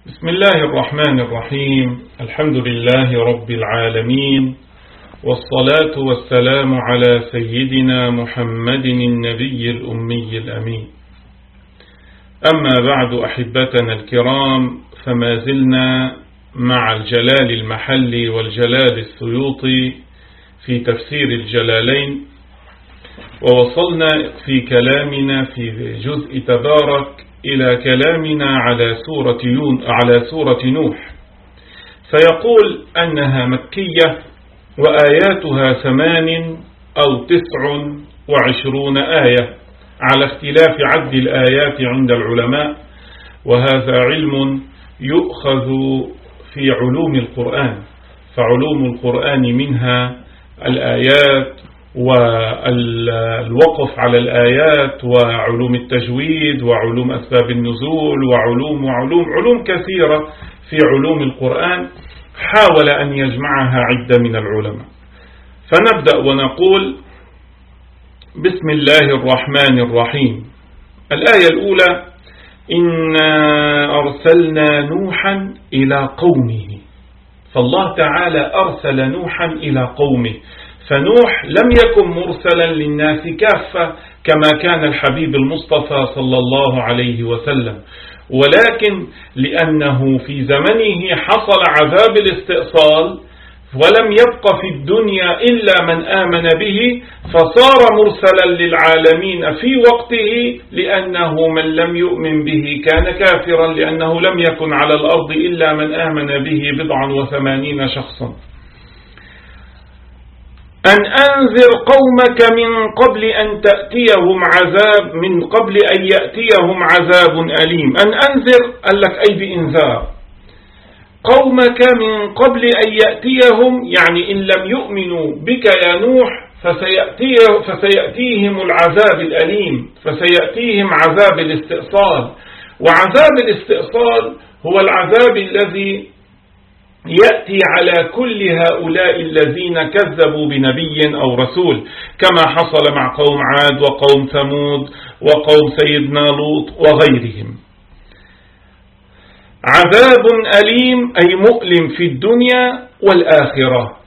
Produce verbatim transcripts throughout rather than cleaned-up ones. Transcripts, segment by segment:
بسم الله الرحمن الرحيم. الحمد لله رب العالمين، والصلاة والسلام على سيدنا محمد النبي الأمي الأمين. أما بعد، أحبتنا الكرام، فما زلنا مع الجلال المحلي والجلال السيوطي في تفسير الجلالين، ووصلنا في كلامنا في جزء تبارك إلى كلامنا على سورة يون على سورة نوح، فيقول أنها مكية وآياتها ثمان أو تسع وعشرون آية على اختلاف عد الآيات عند العلماء، وهذا علم يؤخذ في علوم القرآن، فعلوم القرآن منها الآيات والوقف على الآيات وعلوم التجويد وعلوم أسباب النزول وعلوم وعلوم علوم كثيرة في علوم القرآن، حاول أن يجمعها عدة من العلماء. فنبدأ ونقول بسم الله الرحمن الرحيم. الآية الأولى: إنا أرسلنا نوحا إلى قومه. فالله تعالى أرسل نوحا إلى قومه، فنوح لم يكن مرسلا للناس كافة كما كان الحبيب المصطفى صلى الله عليه وسلم، ولكن لأنه في زمنه حصل عذاب الاستئصال ولم يبق في الدنيا إلا من آمن به، فصار مرسلا للعالمين في وقته، لأنه من لم يؤمن به كان كافرا، لأنه لم يكن على الأرض إلا من آمن به بضعا وثمانين شخصا. أن أنذر قومك من قبل أن تأتيهم عذاب من قبل أن يأتيهم عذاب أليم. أن أنذر قال لك أي بإنذار قومك من قبل أن يأتيهم، يعني إن لم يؤمنوا بك يا نوح فسيأتيه فسيأتيهم العذاب الأليم، فسيأتيهم عذاب الاستئصال. وعذاب الاستئصال هو العذاب الذي يأتي على كل هؤلاء الذين كذبوا بنبي أو رسول، كما حصل مع قوم عاد وقوم ثمود وقوم سيدنا لوط وغيرهم. عذاب أليم أي مؤلم في الدنيا والآخرة.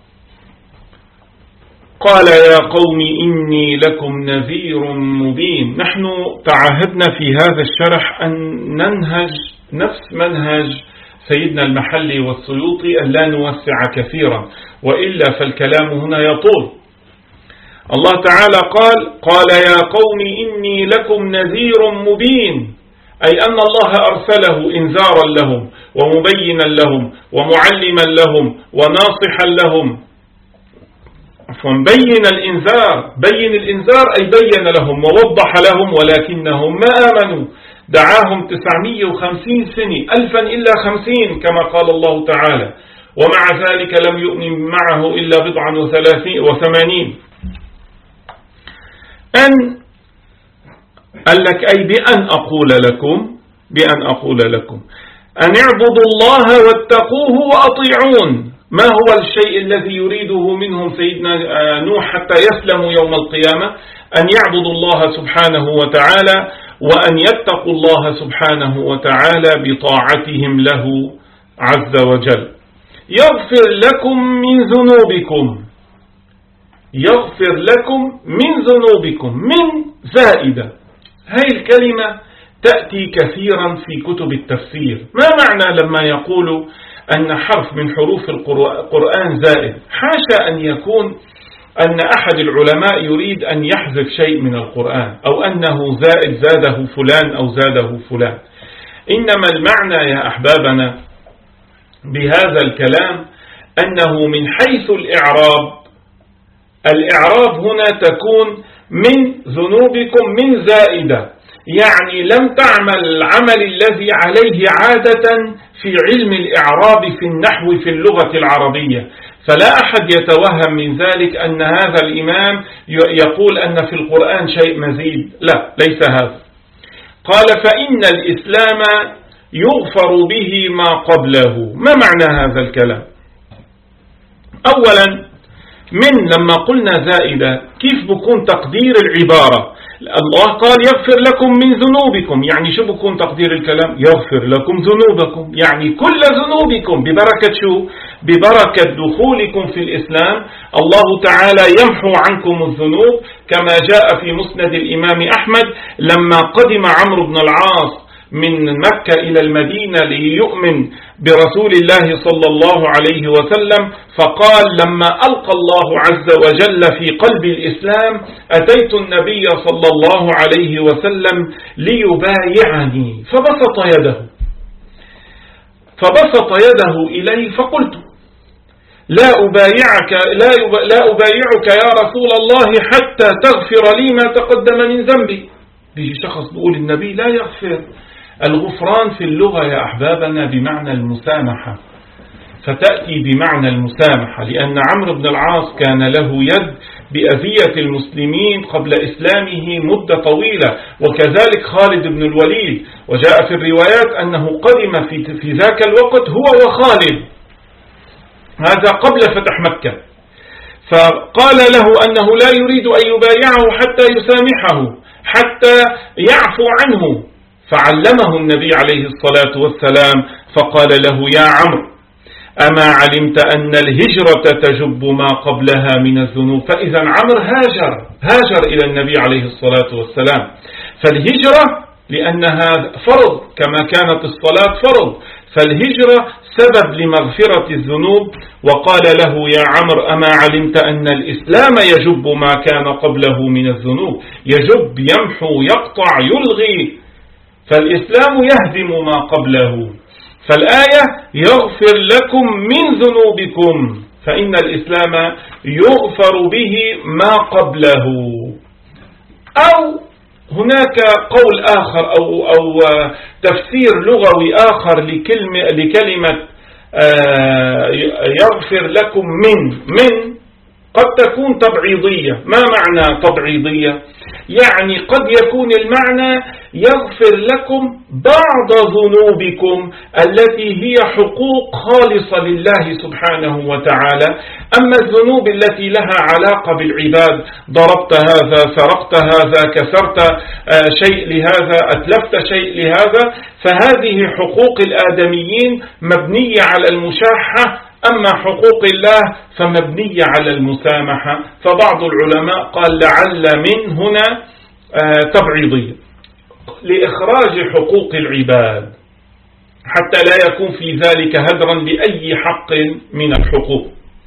قال يا قوم إني لكم نذير مبين. نحن تعهدنا في هذا الشرح أن ننهج نفس منهج سيدنا المحلي والسيوطي، أن لا نوسع كثيرا، وإلا فالكلام هنا يطول. الله تعالى قال قال يا قوم إني لكم نذير مبين، أي أن الله أرسله إنذارا لهم ومبينا لهم ومعلما لهم وناصحا لهم. عفوا، بين الإنذار بين الإنذار أي بين لهم ووضح لهم، ولكنهم ما آمنوا. دعاهم تسعمائة وخمسين سنة، ألفا إلا خمسين كما قال الله تعالى، ومع ذلك لم يؤمن معه إلا بضعا وثمانين. أن قال لك أي بأن أقول لكم بأن أقول لكم أن اعبدوا الله واتقوه وأطيعون. ما هو الشيء الذي يريده منهم سيدنا نوح حتى يسلموا يوم القيامة؟ أن يعبدوا الله سبحانه وتعالى، وأن يتقوا الله سبحانه وتعالى بطاعتهم له عز وجل. يغفر لكم من ذنوبكم يغفر لكم من ذنوبكم من زائدة. هذه الكلمة تأتي كثيرا في كتب التفسير. ما معنى لما يقول أن حرف من حروف القرآن زائد؟ حاشا أن يكون أن أحد العلماء يريد أن يحذف شيء من القرآن، أو أنه زائد زاده فلان أو زاده فلان. إنما المعنى يا أحبابنا بهذا الكلام أنه من حيث الإعراب، الإعراب هنا تكون من ذنوبكم من زائدة، يعني لم تعمل العمل الذي عليه عادة في علم الإعراب في النحو في اللغة العربية. فلا أحد يتوهم من ذلك أن هذا الإمام يقول أن في القرآن شيء مزيد، لا، ليس هذا. قال فإن الإسلام يغفر به ما قبله. ما معنى هذا الكلام؟ أولا، من لما قلنا زائدة كيف بكون تقدير العبارة؟ الله قال يغفر لكم من ذنوبكم، يعني شو بكون تقدير الكلام؟ يغفر لكم ذنوبكم، يعني كل ذنوبكم ببركة شو؟ ببركة دخولكم في الإسلام الله تعالى يمحو عنكم الذنوب، كما جاء في مسند الإمام أحمد لما قدم عمرو بن العاص من مكة إلى المدينة ليؤمن برسول الله صلى الله عليه وسلم، فقال لما ألقى الله عز وجل في قلب الإسلام أتيت النبي صلى الله عليه وسلم ليبايعني، فبسط يده فبسط يده إلي فقلت لا أبايعك لا, لا أبايعك يا رسول الله حتى تغفر لي ما تقدم من ذنبي. بيجي شخص بيقول النبي لا يغفر. الغفران في اللغة يا أحبابنا بمعنى المسامحة، فتأتي بمعنى المسامحة، لأن عمرو بن العاص كان له يد بأذية المسلمين قبل إسلامه مدة طويلة، وكذلك خالد بن الوليد، وجاء في الروايات أنه قدم في, في ذاك الوقت هو وخالد، هذا قبل فتح مكة، فقال له أنه لا يريد أن يبايعه حتى يسامحه حتى يعفو عنه، فعلمه النبي عليه الصلاة والسلام فقال له يا عمرو أما علمت أن الهجرة تجب ما قبلها من الذنوب؟ فإذا عمرو هاجر هاجر إلى النبي عليه الصلاة والسلام، فالهجرة لأنها فرض كما كانت الصلاة فرض، فالهجرة سبب لمغفرة الذنوب. وقال له يا عمرو أما علمت أن الإسلام يجب ما كان قبله من الذنوب؟ يجب يمحو يقطع يلغي، فالإسلام يهدم ما قبله. فالآية يغفر لكم من ذنوبكم، فإن الإسلام يغفر به ما قبله. أو هناك قول آخر أو, أو تفسير لغوي آخر لكلمة, لكلمة يغفر لكم من من قد تكون تبعيضية. ما معنى تبعيضية؟ يعني قد يكون المعنى يغفر لكم بعض ذنوبكم التي هي حقوق خالصة لله سبحانه وتعالى، أما الذنوب التي لها علاقة بالعباد، ضربت هذا، سرقت هذا، كسرت شيء لهذا، أتلفت شيء لهذا، فهذه حقوق الآدميين مبنية على المشاحة، أما حقوق الله فمبنية على المسامحة. فبعض العلماء قال لعل من هنا تبعيضية لإخراج حقوق العباد حتى لا يكون في ذلك هدرا لأي حق من الحقوق.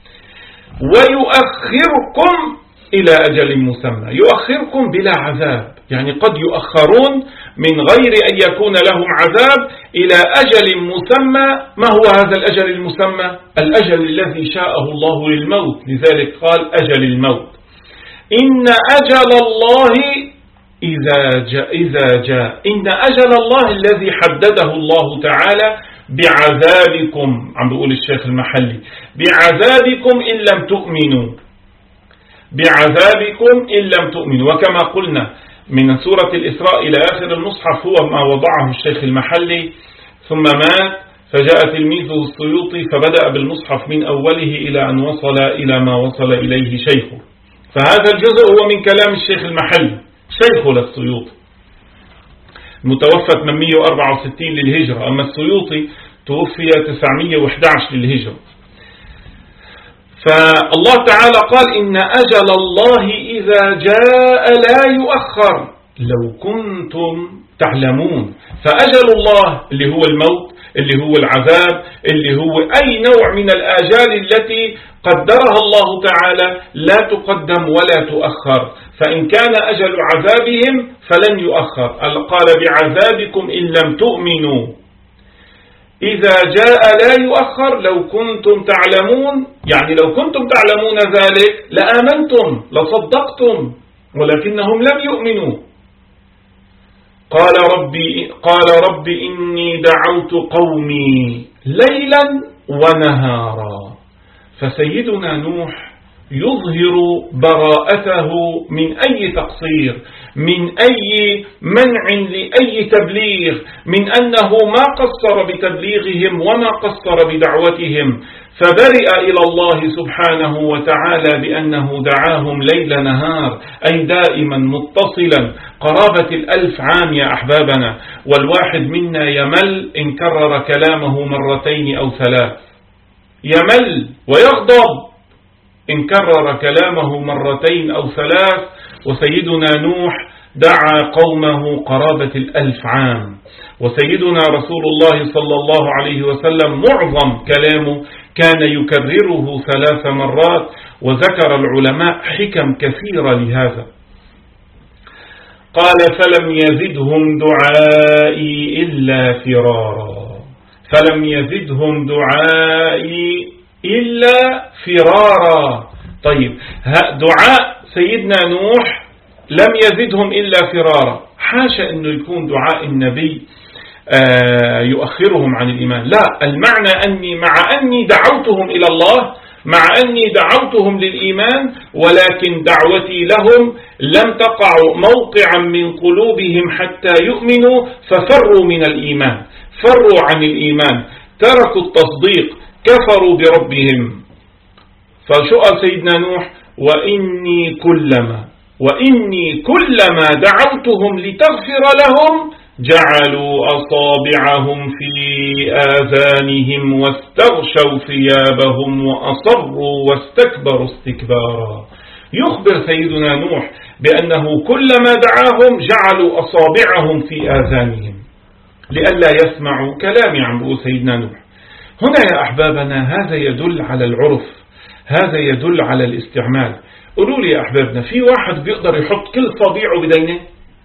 ويؤخركم إلى أجل مسمى، يؤخركم بلا عذاب، يعني قد يؤخرون من غير أن يكون لهم عذاب إلى أجل مسمى. ما هو هذا الأجل المسمى؟ الأجل الذي شاءه الله للموت، لذلك قال أجل الموت. إن أجل الله إذا جاء, إذا جاء إن أجل الله الذي حدده الله تعالى بعذابكم، عم بيقول الشيخ المحلي، بعذابكم إن لم تؤمنوا، بعذابكم إن لم تؤمنوا. وكما قلنا من سورة الإسراء إلى آخر المصحف هو ما وضعه الشيخ المحلي، ثم مات فجاء تلميذه السيوطي فبدأ بالمصحف من أوله إلى أن وصل إلى ما وصل إليه شيخه. فهذا الجزء هو من كلام الشيخ المحلي شيخه للسيوطي، متوفى ثمانمئة وأربعة وستين للهجرة، أما السيوطي توفي تسعمئة وأحد عشر للهجرة. فالله تعالى قال إن أجل الله إذا جاء لا يؤخر لو كنتم تعلمون. فأجل الله اللي هو الموت، اللي هو العذاب، اللي هو أي نوع من الآجال التي قدرها الله تعالى لا تقدم ولا تؤخر. فإن كان أجل عذابهم فلن يؤخر. قال بعذابكم إن لم تؤمنوا، إذا جاء لا يؤخر لو كنتم تعلمون، يعني لو كنتم تعلمون ذلك لآمنتم لصدقتم، ولكنهم لم يؤمنوا. قال ربي, قال ربي إني دعوت قومي ليلا ونهارا. فسيدنا نوح يظهر براءته من أي تقصير، من أي منع لأي تبليغ، من أنه ما قصر بتبليغهم وما قصر بدعوتهم، فبرئ إلى الله سبحانه وتعالى بأنه دعاهم ليل نهار، أي دائما متصلا قرابة الألف عام يا أحبابنا. والواحد منا يمل إن كرر كلامه مرتين أو ثلاث، يمل ويغضب إن كرر كلامه مرتين أو ثلاث. وسيدنا نوح دعا قومه قرابة الألف عام، وسيدنا رسول الله صلى الله عليه وسلم معظم كلامه كان يكرره ثلاث مرات، وذكر العلماء حكم كثيرة لهذا. قال فلم يزدهم دعائي إلا فرارا، فلم يزدهم دعائي إلا فرارا. طيب دعاء سيدنا نوح لم يزدهم إلا فرارا، حاشا أنه يكون دعاء النبي يؤخرهم عن الإيمان، لا، المعنى أني مع أني دعوتهم إلى الله، مع أني دعوتهم للإيمان، ولكن دعوتي لهم لم تقع موقعا من قلوبهم حتى يؤمنوا ففروا من الإيمان، فروا عن الإيمان، تركوا التصديق، كفروا بربهم. فشو قال سيدنا نوح؟ وإني كلما وإني كلما دعوتهم لتغفر لهم جعلوا أصابعهم في آذانهم واستغشوا ثيابهم وأصروا واستكبروا استكبارا. يخبر سيدنا نوح بأنه كلما دعاهم جعلوا أصابعهم في آذانهم لئلا يسمعوا كلام عن سيدنا نوح. هنا يا أحبابنا هذا يدل على العرف، هذا يدل على الاستعمال. قولوا لي يا أحبابنا، في واحد بيقدر يحط كل صبيعه بدينه؟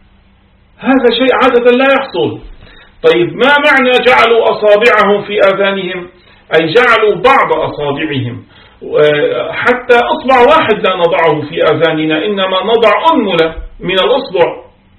هذا شيء عادة لا يحصل. طيب ما معنى جعلوا أصابعهم في آذانهم؟ أي جعلوا بعض أصابعهم، حتى أصبع واحد لا نضعه في آذاننا، إنما نضع أنملة من الأصبع.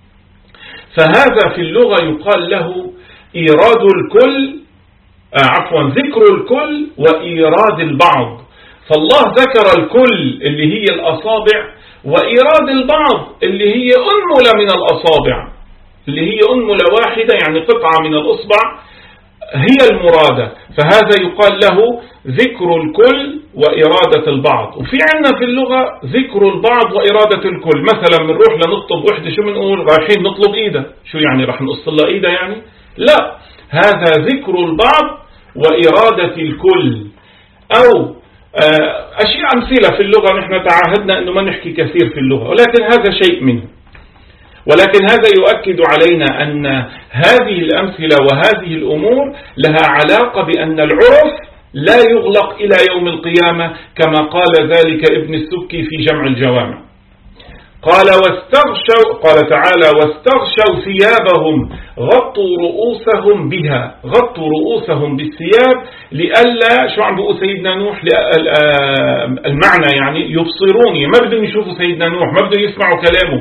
فهذا في اللغة يقال له إيراد الكل، عفوا ذكر الكل وإيراد البعض. فالله ذكر الكل اللي هي الأصابع، وإيراد البعض اللي هي أنملة من الأصابع، اللي هي أنملة واحدة يعني قطعة من الأصبع هي المرادة. فهذا يقال له ذكر الكل وإرادة البعض. وفي عندنا في اللغة ذكر البعض وإرادة الكل. مثلا بنروح لنطلب وحدة، شو بنقول؟ رايحين نطلب إيدة، شو يعني راح نقص لها إيدة يعني؟ لا، هذا ذكر البعض وإرادة الكل. أو أشياء أمثلة في اللغة، نحن تعاهدنا أنه ما نحكي كثير في اللغة، ولكن هذا شيء منه. ولكن هذا يؤكد علينا أن هذه الأمثلة وهذه الأمور لها علاقة بأن العرف لا يغلق إلى يوم القيامة، كما قال ذلك ابن السبكي في جمع الجوامع. قال واستغشوا، قال تعالى واستغشوا ثيابهم غطوا رؤوسهم بها، غطوا رؤوسهم بالثياب لئلا، شو عم بيقول سيدنا نوح؟ المعنى يعني يبصروني، ما بدهم يشوفوا سيدنا نوح، ما بدهم يسمعوا كلامه.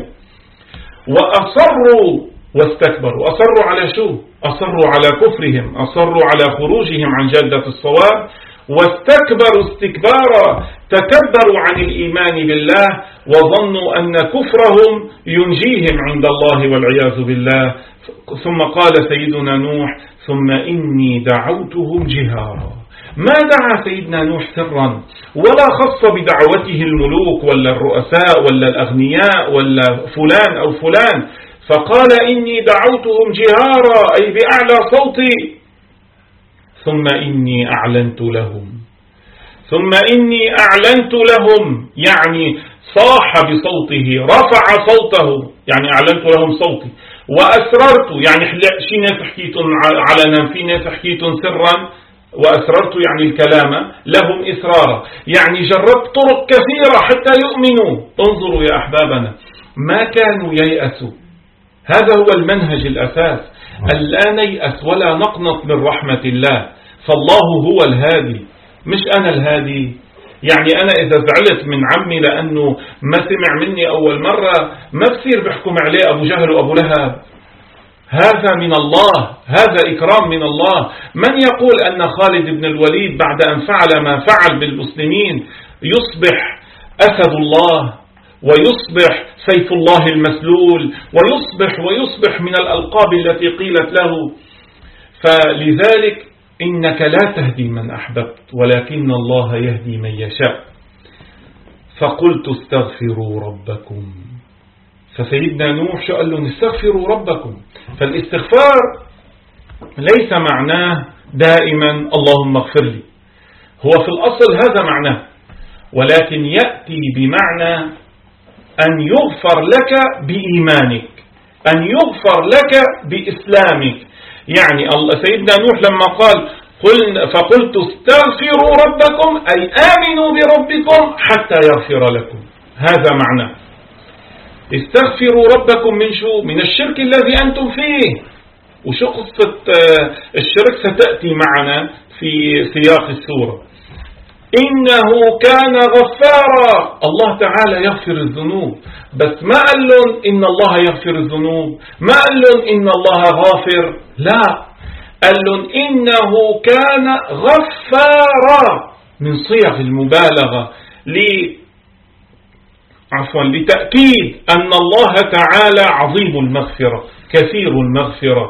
وأصروا واستكبروا، أصروا على شو؟ أصروا على كفرهم، أصروا على خروجهم عن جادة الصواب، واستكبروا استكبارا، تكبروا عن الإيمان بالله وظنوا أن كفرهم ينجيهم عند الله والعياذ بالله. ثم قال سيدنا نوح ثم إني دعوتهم جهارا. ما دعا سيدنا نوح سرا، ولا خص بدعوته الملوك ولا الرؤساء ولا الأغنياء ولا فلان أو فلان، فقال إني دعوتهم جهارا أي بأعلى صوتي. ثم إني أعلنت لهم، ثم إني أعلنت لهم يعني صاح بصوته، رفع صوته يعني أعلنت لهم صوتي. وأسررت يعني شي ناس حكيتم علنا، في ناس حكيتم سرا، وأسررت يعني الكلام لهم إسرارا، يعني جربت طرق كثيرة حتى يؤمنوا. انظروا يا أحبابنا، ما كانوا ييأسوا. هذا هو المنهج الأساس، ألا نيأس ولا نقنط من رحمة الله، فالله هو الهادي مش أنا الهادي. يعني أنا إذا زعلت من عمي لأنه ما سمع مني أول مرة، ما بصير بحكم عليه أبو جهل وأبو لهب. هذا من الله، هذا إكرام من الله. من يقول أن خالد بن الوليد بعد أن فعل ما فعل بالمسلمين يصبح أسد الله ويصبح سيف الله المسلول ويصبح ويصبح من الألقاب التي قيلت له. فلذلك إنك لا تهدي من أحببت ولكن الله يهدي من يشاء. فقلت استغفروا ربكم. فسيدنا نوح شو قال لهم؟ استغفروا ربكم. فالاستغفار ليس معناه دائما اللهم اغفر لي، هو في الأصل هذا معناه، ولكن يأتي بمعنى أن يغفر لك بإيمانك، أن يغفر لك بإسلامك. يعني سيدنا نوح لما قال قل فقلت استغفروا ربكم أي آمنوا بربكم حتى يغفر لكم، هذا معنى استغفروا ربكم من شو؟ من الشرك الذي أنتم فيه. وشو قصة الشرك ستأتي معنا في سياق السورة. إنه كان غفارا، الله تعالى يغفر الذنوب، بس ما قال لهم إن الله يغفر الذنوب، ما قال لهم إن الله غافر، لا، قال لهم إنه كان غفارا من صيغ المبالغة ل عفوا لتأكيد أن الله تعالى عظيم المغفرة كثير المغفرة.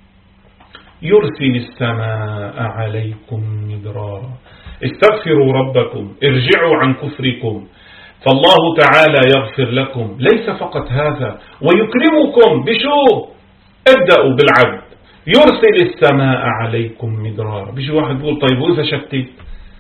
يرسل السماء عليكم مدرارا. استغفروا ربكم، ارجعوا عن كفركم، فالله تعالى يغفر لكم. ليس فقط هذا، ويكرمكم بشو؟ ابدأوا بالعبد. يرسل السماء عليكم مدرارا. بيجي واحد بيقول طيب وإذا شتيت؟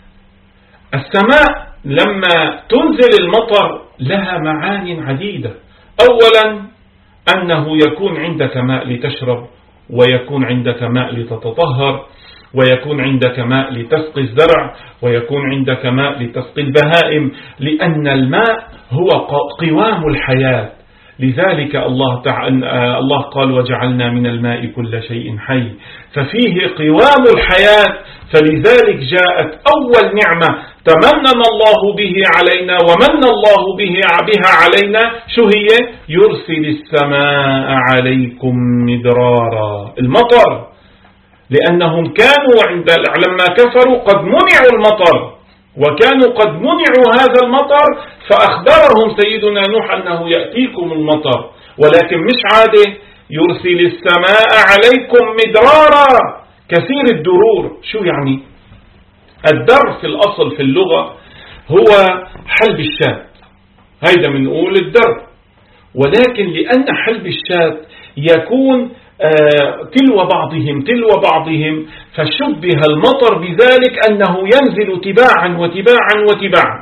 السماء لما تنزل المطر لها معاني عديدة. أولا أنه يكون عندك ماء لتشرب، ويكون عندك ماء لتتطهر، ويكون عندك ماء لتسقي الزرع، ويكون عندك ماء لتسقي البهائم، لأن الماء هو قوام الحياة. لذلك الله تعالى الله قال وجعلنا من الماء كل شيء حي، ففيه قوام الحياة. فلذلك جاءت أول نعمة تمنن الله به علينا ومن الله به بها علينا، شو هي؟ يرسل السماء عليكم مدرارا، المطر. لأنهم كانوا عند لما كفروا قد منعوا المطر، وكانوا قد منعوا هذا المطر، فأخبرهم سيدنا نوح أنه يأتيكم المطر، ولكن مش عادة. يرسل السماء عليكم مدرارا، كثير الدرور. شو يعني؟ الدر في الأصل في اللغة هو حلب الشاة، هيدا بنقول الدر. ولكن لأن حلب الشاة يكون آه تلو بعضهم تلو بعضهم، فشبه المطر بذلك أنه ينزل تباعا وتباعا وتباعا.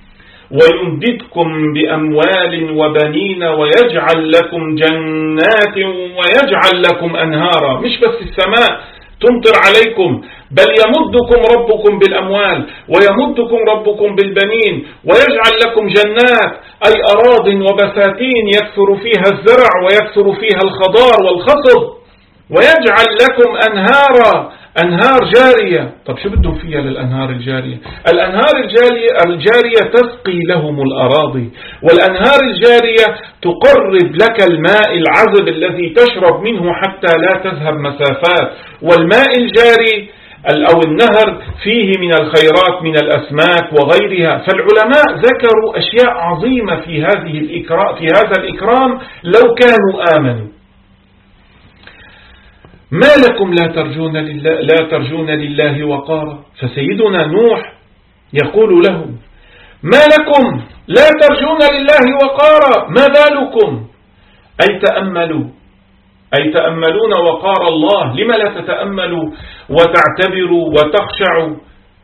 ويمددكم بأموال وبنين ويجعل لكم جنات ويجعل لكم أنهارا. مش بس السماء تمطر عليكم، بل يمدكم ربكم بالأموال، ويمدكم ربكم بالبنين، ويجعل لكم جنات أي أراض وبساتين يكثر فيها الزرع ويكثر فيها الخضار والخصب، ويجعل لكم أنهارا، أنهار جارية. طب شو بدهم فيها للأنهار الجارية؟ الأنهار الجارية, الجارية تسقي لهم الأراضي، والأنهار الجارية تقرب لك الماء العذب الذي تشرب منه حتى لا تذهب مسافات. والماء الجاري أو النهر فيه من الخيرات من الأسماك وغيرها. فالعلماء ذكروا أشياء عظيمة في هذه الإكرام في هذا الإكرام لو كانوا آمنوا. ما لكم لا ترجون لله, لا ترجون لله وقارا. فسيدنا نوح يقول لهم ما لكم لا ترجون لله وقارا، ما بالكم؟ أي تأملوا، أي تأملون وقار الله. لما لا تتأملوا وتعتبروا وتخشعوا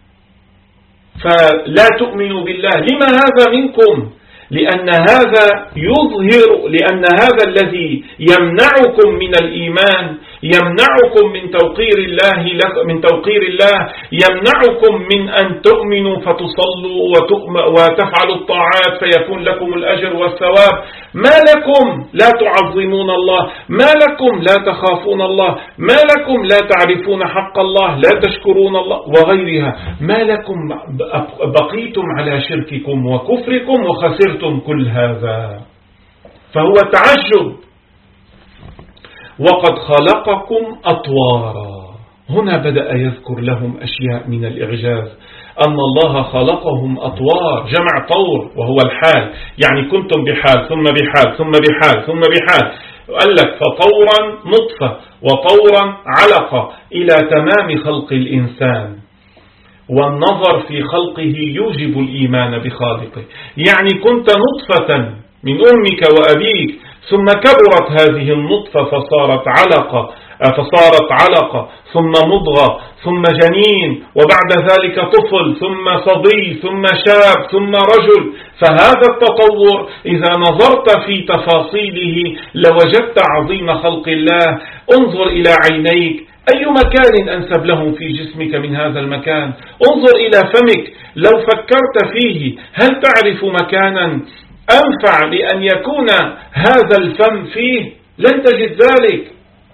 فلا تؤمنوا بالله؟ لما هذا منكم؟ لأن هذا يظهر، لأن هذا الذي يمنعكم من الإيمان، يمنعكم من توقير الله من توقير الله يمنعكم من أن تؤمنوا فتصلوا وتفعلوا الطاعات فيكون لكم الأجر والثواب. ما لكم لا تعظمون الله؟ ما لكم لا تخافون الله؟ ما لكم لا تعرفون حق الله؟ لا تشكرون الله؟ وغيرها. ما لكم بقيتم على شرككم وكفركم وخسرتم كل هذا؟ فهو تعجب. وقد خلقكم أطوارا. هنا بدأ يذكر لهم أشياء من الإعجاز، أن الله خلقهم أطوار، جمع طور وهو الحال، يعني كنتم بحال ثم بحال ثم بحال ثم بحال. قال لك فطورا نطفة وطورا علقة إلى تمام خلق الإنسان. والنظر في خلقه يوجب الإيمان بخالقه، يعني كنت نطفة من أمك وأبيك ثم كبرت هذه النطفة فصارت علقة فصارت علقة ثم مضغة ثم جنين وبعد ذلك طفل ثم صبي ثم شاب ثم رجل. فهذا التطور إذا نظرت في تفاصيله لوجدت عظيم خلق الله. انظر إلى عينيك، أي مكان أنسب لهم في جسمك من هذا المكان. انظر إلى فمك، لو فكرت فيه هل تعرف مكانا أنفع لأن يكون هذا الفم فيه؟ لن تجد ذلك.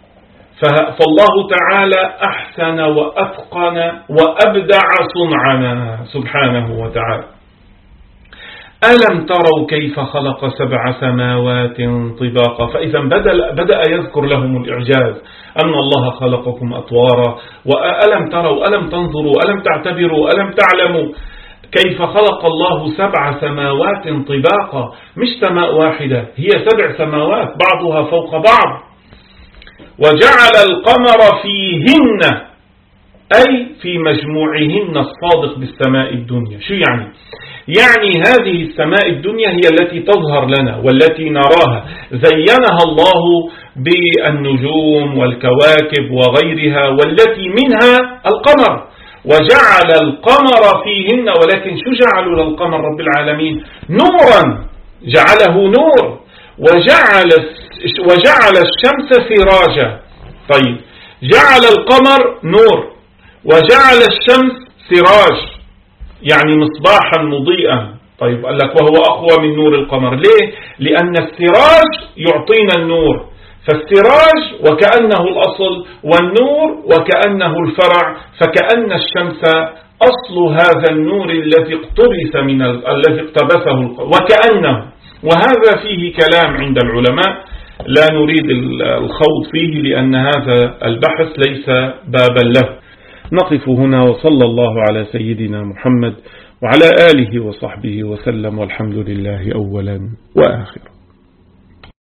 فالله تعالى أحسن وأتقن وأبدع صنعنا سبحانه وتعالى. ألم تروا كيف خلق سبع سماوات طباقا؟ فإذا بدأ يذكر لهم الإعجاز أن الله خلقكم أطوارا. وألم تروا، ألم تنظروا، ألم تعتبروا، ألم تعلموا كيف خلق الله سبع سماوات طباقا؟ مش سماء واحدة، هي سبع سماوات بعضها فوق بعض. وجعل القمر فيهن، أي في مجموعهن الصادق بالسماء الدنيا. شو يعني؟ يعني هذه السماء الدنيا هي التي تظهر لنا والتي نراها، زينها الله بالنجوم والكواكب وغيرها، والتي منها القمر. وجعل القمر فيهن، ولكن شو جعلوا للقمر رب العالمين؟ نورا، جعله نور. وجعل وجعل الشمس سراجا. طيب، جعل القمر نور وجعل الشمس سراج، يعني مصباحا مضيئا. طيب، قال لك وهو أقوى من نور القمر. ليه؟ لأن السراج يعطينا النور، فالسراج وكأنه الأصل والنور وكأنه الفرع، فكأن الشمس أصل هذا النور الذي اقتبس من ال... الذي اقتبسه وكأنه. وهذا فيه كلام عند العلماء لا نريد الخوض فيه لأن هذا البحث ليس بابا له. نقف هنا، وصلى الله على سيدنا محمد وعلى آله وصحبه وسلم، والحمد لله أولا وآخرا.